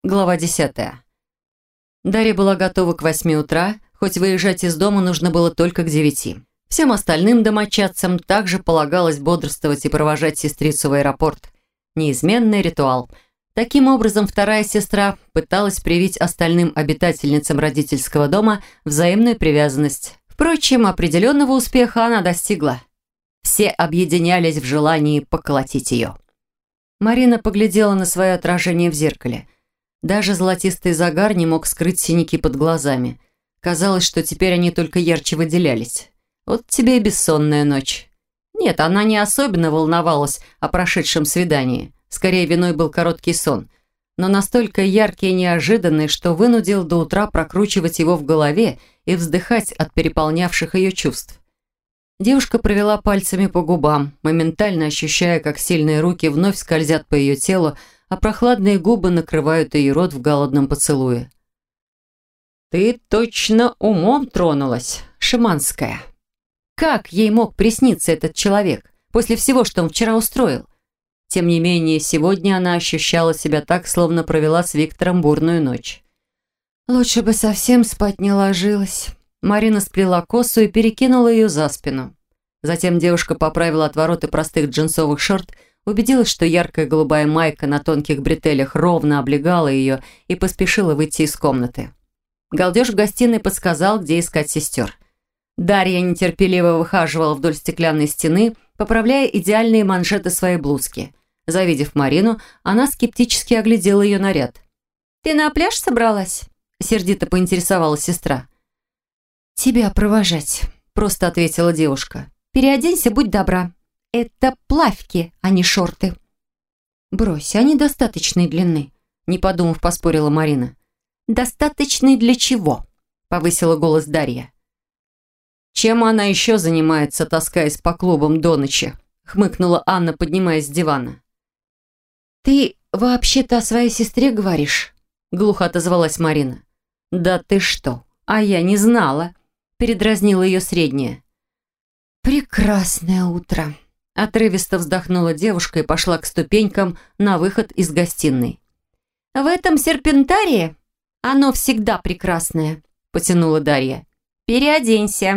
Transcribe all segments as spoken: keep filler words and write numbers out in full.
Глава десятая. Дарья была готова к восьми утра, хоть выезжать из дома нужно было только к девяти. Всем остальным домочадцам также полагалось бодрствовать и провожать сестрицу в аэропорт. Неизменный ритуал. Таким образом, вторая сестра пыталась привить остальным обитательницам родительского дома взаимную привязанность. Впрочем, определенного успеха она достигла. Все объединялись в желании поколотить ее. Марина поглядела на свое отражение в зеркале. Даже золотистый загар не мог скрыть синяки под глазами. Казалось, что теперь они только ярче выделялись. Вот тебе и бессонная ночь. Нет, она не особенно волновалась о прошедшем свидании. Скорее, виной был короткий сон. Но настолько яркий и неожиданный, что вынудил до утра прокручивать его в голове и вздыхать от переполнявших ее чувств. Девушка провела пальцами по губам, моментально ощущая, как сильные руки вновь скользят по ее телу, а прохладные губы накрывают ее рот в голодном поцелуе. «Ты точно умом тронулась, Шиманская. Как ей мог присниться этот человек после всего, что он вчера устроил? Тем не менее, сегодня она ощущала себя так, словно провела с Виктором бурную ночь. Лучше бы совсем спать не ложилась». Марина сплела косу и перекинула ее за спину. Затем девушка поправила отвороты простых джинсовых шорт, убедилась, что яркая голубая майка на тонких бретелях ровно облегала ее и поспешила выйти из комнаты. Галдеж в гостиной подсказал, где искать сестер. Дарья нетерпеливо выхаживала вдоль стеклянной стены, поправляя идеальные манжеты своей блузки. Завидев Марину, она скептически оглядела ее наряд. «Ты на пляж собралась?» – сердито поинтересовалась сестра. «Тебя провожать», – просто ответила девушка. «Переоденься, будь добра. Это плавки, а не шорты». «Брось, они достаточной длины», – не подумав, поспорила Марина. «Достаточной для чего?» – повысила голос Дарья. «Чем она еще занимается, таскаясь по клубам до ночи?» – хмыкнула Анна, поднимаясь с дивана. «Ты вообще-то о своей сестре говоришь?» – глухо отозвалась Марина. «Да ты что? А я не знала», – передразнила ее средняя. «Прекрасное утро», – отрывисто вздохнула девушка и пошла к ступенькам на выход из гостиной. «В этом серпентарии оно всегда прекрасное», – потянула Дарья. «Переоденься».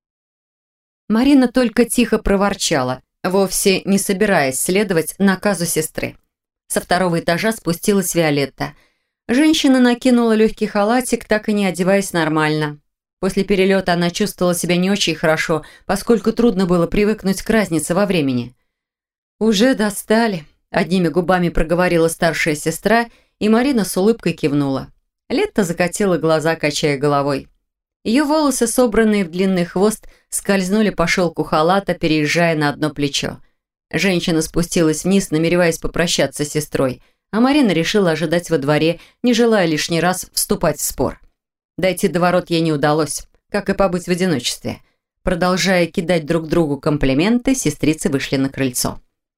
Марина только тихо проворчала, вовсе не собираясь следовать наказу сестры. Со второго этажа спустилась Виолетта. Женщина накинула легкий халатик, так и не одеваясь нормально. После перелета она чувствовала себя не очень хорошо, поскольку трудно было привыкнуть к разнице во времени. «Уже достали», – одними губами проговорила старшая сестра, и Марина с улыбкой кивнула. Летта закатила глаза, качая головой. Ее волосы, собранные в длинный хвост, скользнули по шелку халата, переезжая на одно плечо. Женщина спустилась вниз, намереваясь попрощаться с сестрой, а Марина решила ожидать во дворе, не желая лишний раз вступать в спор. Дойти до ворот ей не удалось, как и побыть в одиночестве. Продолжая кидать друг другу комплименты, сестрицы вышли на крыльцо.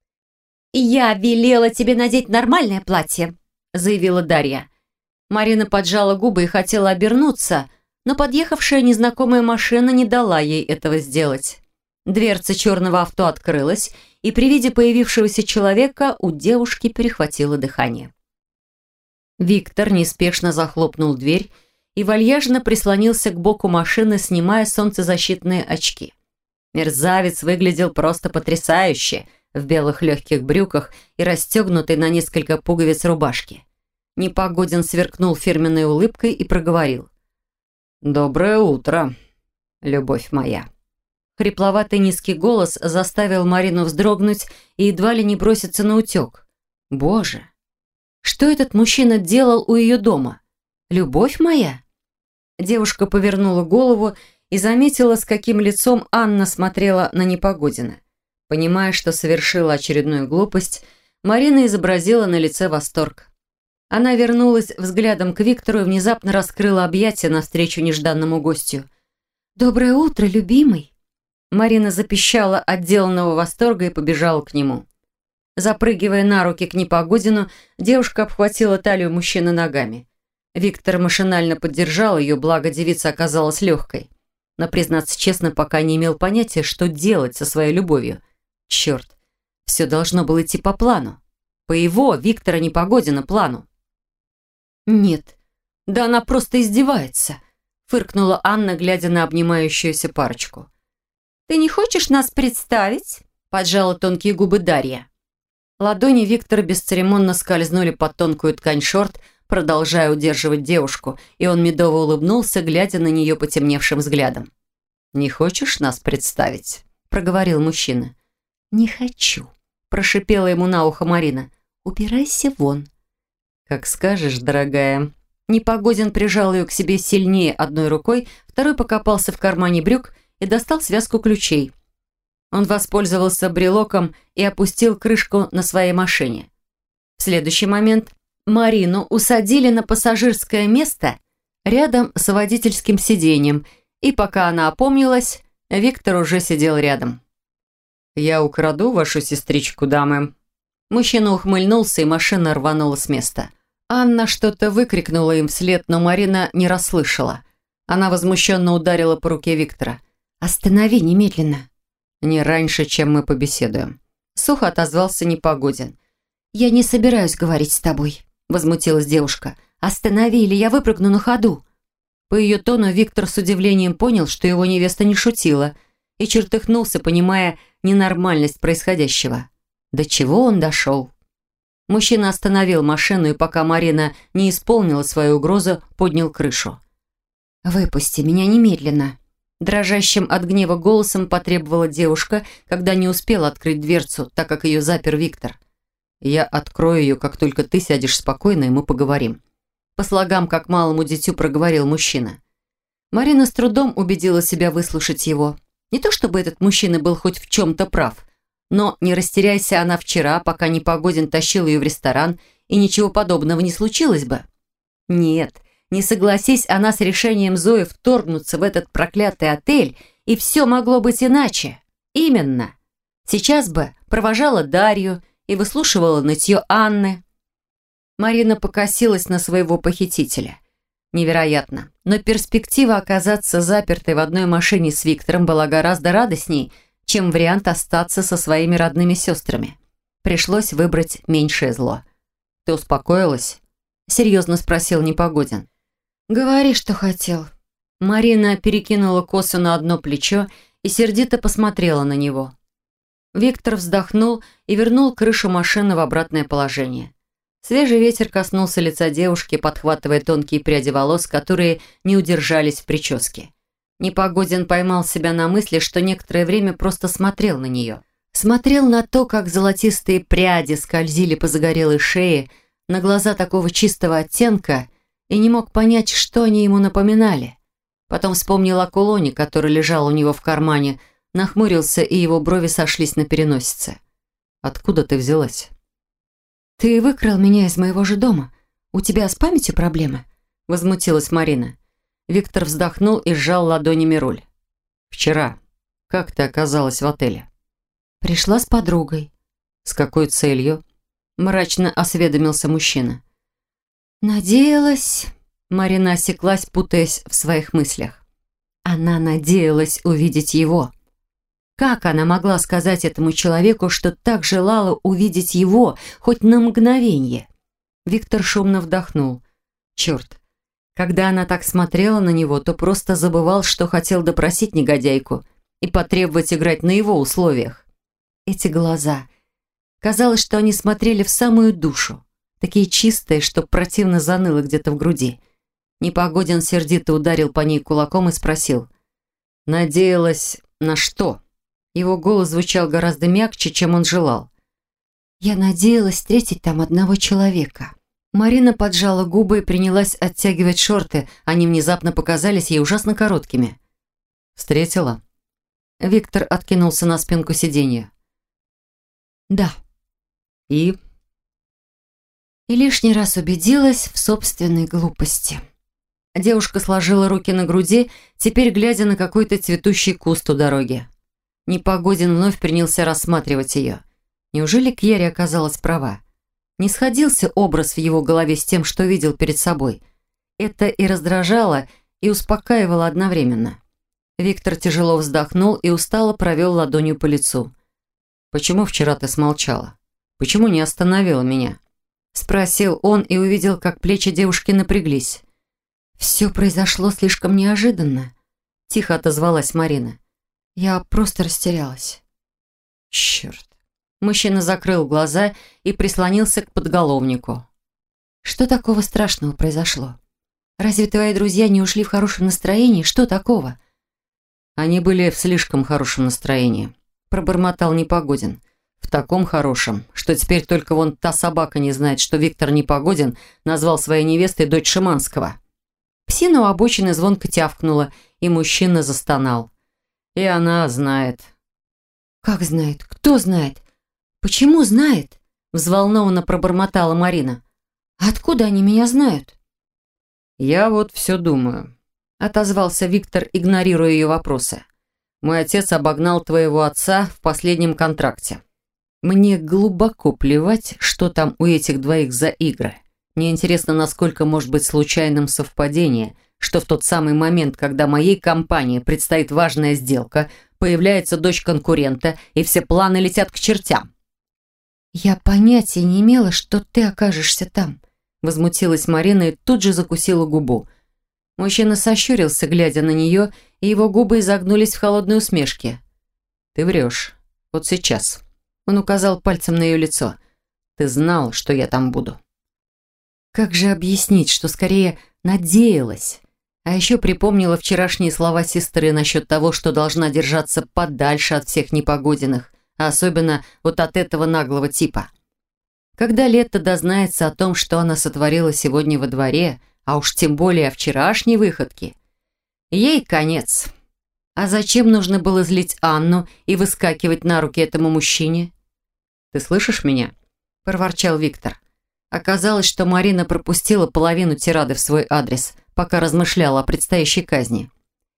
«Я велела тебе надеть нормальное платье», – заявила Дарья. Марина поджала губы и хотела обернуться, но подъехавшая незнакомая машина не дала ей этого сделать. Дверца черного авто открылась, и при виде появившегося человека у девушки перехватило дыхание. Виктор неспешно захлопнул дверь и вальяжно прислонился к боку машины, снимая солнцезащитные очки. Мерзавец выглядел просто потрясающе в белых легких брюках и расстегнутой на несколько пуговиц рубашки. Непогодин сверкнул фирменной улыбкой и проговорил. «Доброе утро, любовь моя». Хрипловатый низкий голос заставил Марину вздрогнуть и едва ли не броситься на утек. «Боже, что этот мужчина делал у ее дома? Любовь моя?» Девушка повернула голову и заметила, с каким лицом Анна смотрела на Непогодина. Понимая, что совершила очередную глупость, Марина изобразила на лице восторг. Она вернулась взглядом к Виктору и внезапно раскрыла объятия навстречу нежданному гостю. «Доброе утро, любимый!» Марина запищала от деланного восторга и побежала к нему. Запрыгивая на руки к Непогодину, девушка обхватила талию мужчины ногами. Виктор машинально поддержал ее, благо девица оказалась легкой. Но, признаться честно, пока не имел понятия, что делать со своей любовью. Черт, все должно было идти по плану. По его, Виктора Непогодина, плану. «Нет, да она просто издевается», — фыркнула Анна, глядя на обнимающуюся парочку. «Ты не хочешь нас представить?» — поджала тонкие губы Дарья. Ладони Виктора бесцеремонно скользнули под тонкую ткань шорт, продолжая удерживать девушку, и он медово улыбнулся, глядя на нее потемневшим взглядом. «Не хочешь нас представить?» — проговорил мужчина. «Не хочу», — прошипела ему на ухо Марина. «Убирайся вон». «Как скажешь, дорогая». Непогодин прижал ее к себе сильнее одной рукой, второй покопался в кармане брюк и достал связку ключей. Он воспользовался брелоком и опустил крышку на своей машине. В следующий момент Марину усадили на пассажирское место рядом с водительским сиденьем, и пока она опомнилась, Виктор уже сидел рядом. «Я украду вашу сестричку, дамы». Мужчина ухмыльнулся, и машина рванула с места. Анна что-то выкрикнула им вслед, но Марина не расслышала. Она возмущенно ударила по руке Виктора. «Останови немедленно». «Не раньше, чем мы побеседуем». Сухо отозвался Непогодин. «Я не собираюсь говорить с тобой», — возмутилась девушка. «Останови, или я выпрыгну на ходу». По ее тону Виктор с удивлением понял, что его невеста не шутила, и чертыхнулся, понимая ненормальность происходящего. До чего он дошел? Мужчина остановил машину, и пока Марина не исполнила свою угрозу, поднял крышу. «Выпусти меня немедленно», — дрожащим от гнева голосом потребовала девушка, когда не успела открыть дверцу, так как ее запер Виктор. «Я открою ее, как только ты сядешь спокойно, и мы поговорим». По слогам, как малому дитю, проговорил мужчина. Марина с трудом убедила себя выслушать его. Не то чтобы этот мужчина был хоть в чем-то прав, но не растеряйся она вчера, пока Непогодин тащил ее в ресторан, и ничего подобного не случилось бы. Нет, не согласись она с решением Зои вторгнуться в этот проклятый отель, и все могло быть иначе. Именно. Сейчас бы провожала Дарью и выслушивала нытье Анны. Марина покосилась на своего похитителя. Невероятно, но перспектива оказаться запертой в одной машине с Виктором была гораздо радостней, чем вариант остаться со своими родными сестрами. Пришлось выбрать меньшее зло. «Ты успокоилась?» — серьезно спросил Непогодин. «Говори, что хотел». Марина перекинула косу на одно плечо и сердито посмотрела на него. Виктор вздохнул и вернул крышу машины в обратное положение. Свежий ветер коснулся лица девушки, подхватывая тонкие пряди волос, которые не удержались в прическе. Непогодин поймал себя на мысли, что некоторое время просто смотрел на нее. Смотрел на то, как золотистые пряди скользили по загорелой шее, на глаза такого чистого оттенка, и не мог понять, что они ему напоминали. Потом вспомнил о кулоне, который лежал у него в кармане, нахмурился, и его брови сошлись на переносице. «Откуда ты взялась?» «Ты выкрал меня из моего же дома. У тебя с памятью проблемы?» — возмутилась Марина. Виктор вздохнул и сжал ладонями руль. «Вчера. Как ты оказалась в отеле?» «Пришла с подругой». «С какой целью?» — мрачно осведомился мужчина. «Надеялась...» — Марина осеклась, путаясь в своих мыслях. Она надеялась увидеть его. Как она могла сказать этому человеку, что так желала увидеть его хоть на мгновение? Виктор шумно вдохнул. Черт, когда она так смотрела на него, то просто забывал, что хотел допросить негодяйку и потребовать играть на его условиях. Эти глаза. Казалось, что они смотрели в самую душу, такие чистые, что противно заныло где-то в груди. Непогодин сердито ударил по ней кулаком и спросил. «Надеялась на что?» Его голос звучал гораздо мягче, чем он желал. «Я надеялась встретить там одного человека». Марина поджала губы и принялась оттягивать шорты. Они внезапно показались ей ужасно короткими. «Встретила?» Виктор откинулся на спинку сиденья. «Да». «И?» И лишний раз убедилась в собственной глупости. Девушка сложила руки на груди, теперь глядя на какой-то цветущий куст у дороги. Непогодин вновь принялся рассматривать ее. Неужели Кьяри оказалась права? Не сходился образ в его голове с тем, что видел перед собой. Это и раздражало, и успокаивало одновременно. Виктор тяжело вздохнул и устало провел ладонью по лицу. «Почему вчера ты смолчала? Почему не остановила меня? Спросил он и увидел, как плечи девушки напряглись. «Все произошло слишком неожиданно», — тихо отозвалась Марина. «Я просто растерялась». «Черт». Мужчина закрыл глаза и прислонился к подголовнику. «Что такого страшного произошло? Разве твои друзья не ушли в хорошем настроении? Что такого?» «Они были в слишком хорошем настроении», — пробормотал Непогодин. «В таком хорошем, что теперь только вон та собака не знает, что Виктор Непогодин назвал своей невестой дочь Шиманского». Псина у обочины звонко тявкнула, и мужчина застонал. «И она знает». «Как знает? Кто знает? Почему знает?» Взволнованно пробормотала Марина. «Откуда они меня знают?» «Я вот все думаю», — отозвался Виктор, игнорируя ее вопросы. «Мой отец обогнал твоего отца в последнем контракте. Мне глубоко плевать, что там у этих двоих за игры. Мне интересно, насколько может быть случайным совпадение, что в тот самый момент, когда моей компании предстоит важная сделка, появляется дочь конкурента, и все планы летят к чертям». «Я понятия не имела, что ты окажешься там», — возмутилась Марина и тут же закусила губу. Мужчина сощурился, глядя на нее, и его губы изогнулись в холодной усмешке. «Ты врешь. Вот сейчас». Он указал пальцем на ее лицо. «Ты знал, что я там буду». Как же объяснить, что скорее надеялась? А еще припомнила вчерашние слова сестры насчет того, что должна держаться подальше от всех Непогодиных, а особенно вот от этого наглого типа. Когда Летта дознается о том, что она сотворила сегодня во дворе, а уж тем более о вчерашней выходке, ей конец. А зачем нужно было злить Анну и выскакивать на руки этому мужчине? «Ты слышишь меня?» – проворчал Виктор. Оказалось, что Марина пропустила половину тирады в свой адрес, пока размышляла о предстоящей казни.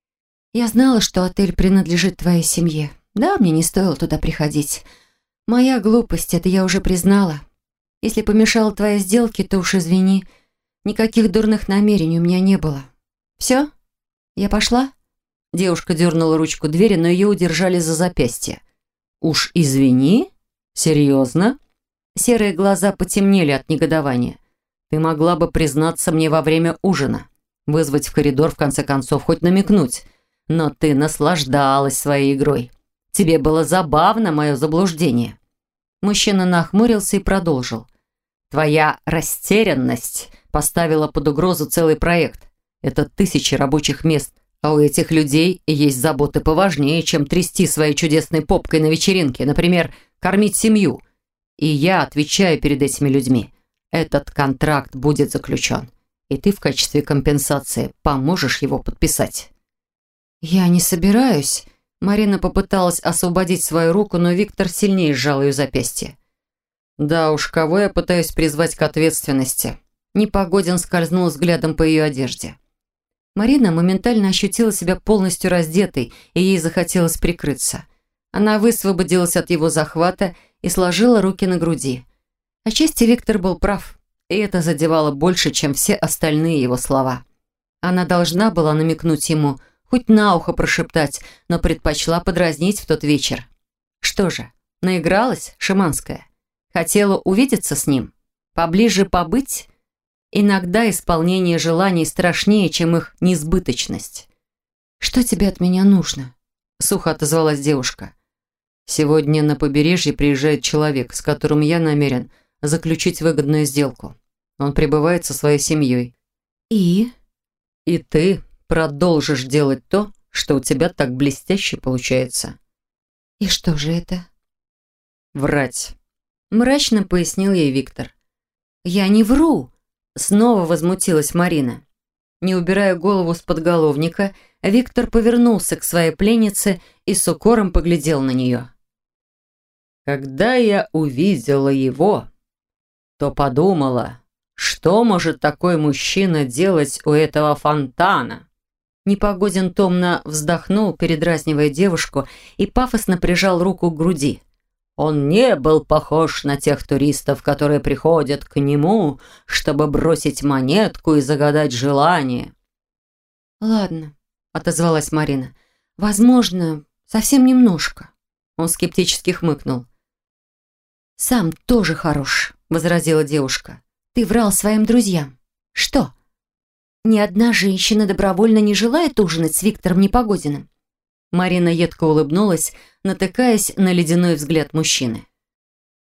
«Я знала, что отель принадлежит твоей семье. Да, мне не стоило туда приходить. Моя глупость, это я уже признала. Если помешала твоей сделке, то уж извини. Никаких дурных намерений у меня не было. Все? Я пошла?» Девушка дернула ручку двери, но ее удержали за запястье. «Уж извини? Серьезно?» Серые глаза потемнели от негодования. «Ты могла бы признаться мне во время ужина, вызвать в коридор, в конце концов, хоть намекнуть. Но ты наслаждалась своей игрой. Тебе было забавно мое заблуждение». Мужчина нахмурился и продолжил. «Твоя растерянность поставила под угрозу целый проект. Это тысячи рабочих мест, а у этих людей есть заботы поважнее, чем трясти своей чудесной попкой на вечеринке, например, кормить семью. И я отвечаю перед этими людьми. Этот контракт будет заключен, и ты в качестве компенсации поможешь его подписать». «Я не собираюсь». Марина попыталась освободить свою руку, но Виктор сильнее сжал ее запястье. «Да уж, кого я пытаюсь призвать к ответственности?» Непогодин скользнул взглядом по ее одежде. Марина моментально ощутила себя полностью раздетой, и ей захотелось прикрыться. Она высвободилась от его захвата и сложила руки на груди. Отчасти Виктор был прав, и это задевало больше, чем все остальные его слова. Она должна была намекнуть ему, хоть на ухо прошептать, но предпочла подразнить в тот вечер. Что же, наигралась Шиманская? Хотела увидеться с ним? Поближе побыть? Иногда исполнение желаний страшнее, чем их несбыточность. «Что тебе от меня нужно?» — сухо отозвалась девушка. «Сегодня на побережье приезжает человек, с которым я намерен заключить выгодную сделку. Он прибывает со своей семьей. И? И ты продолжишь делать то, что у тебя так блестяще получается». «И что же это?» «Врать», — мрачно пояснил ей Виктор. «Я не вру», — снова возмутилась Марина. Не убирая голову с подголовника, Виктор повернулся к своей пленнице и с укором поглядел на нее. «Когда я увидела его, то подумала, что может такой мужчина делать у этого фонтана?» Непогодин томно вздохнул, передразнивая девушку, и пафосно прижал руку к груди. «Он не был похож на тех туристов, которые приходят к нему, чтобы бросить монетку и загадать желание». «Ладно», — отозвалась Марина. «Возможно, совсем немножко». Он скептически хмыкнул. «Сам тоже хорош», — возразила девушка. ты врал своим друзьям. Что? Ни одна женщина добровольно не желает ужинать с Виктором Непогодиным?» Марина едко улыбнулась, натыкаясь на ледяной взгляд мужчины.